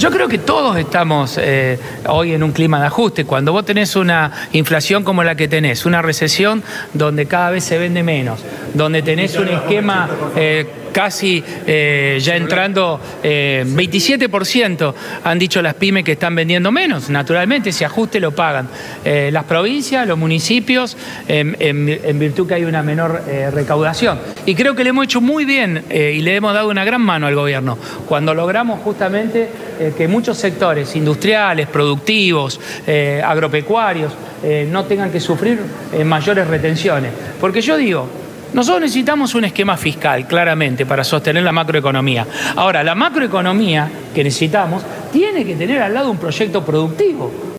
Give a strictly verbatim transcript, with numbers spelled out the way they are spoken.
Yo creo que todos estamos eh, hoy en un clima de ajuste. Cuando vos tenés una inflación como la que tenés, una recesión donde cada vez se vende menos, donde tenés un esquema eh, casi eh, ya entrando, eh, veintisiete por ciento han dicho las pymes que están vendiendo menos. Naturalmente ese ajuste lo pagan eh, las provincias, los municipios, en, en, en virtud que hay una menor eh, recaudación. Y creo que le hemos hecho muy bien eh, y le hemos dado una gran mano al gobierno cuando logramos justamente eh, que muchos sectores industriales, productivos, eh, agropecuarios, eh, no tengan que sufrir eh, mayores retenciones. Porque yo digo, nosotros necesitamos un esquema fiscal, claramente, para sostener la macroeconomía. Ahora, la macroeconomía que necesitamos tiene que tener al lado un proyecto productivo.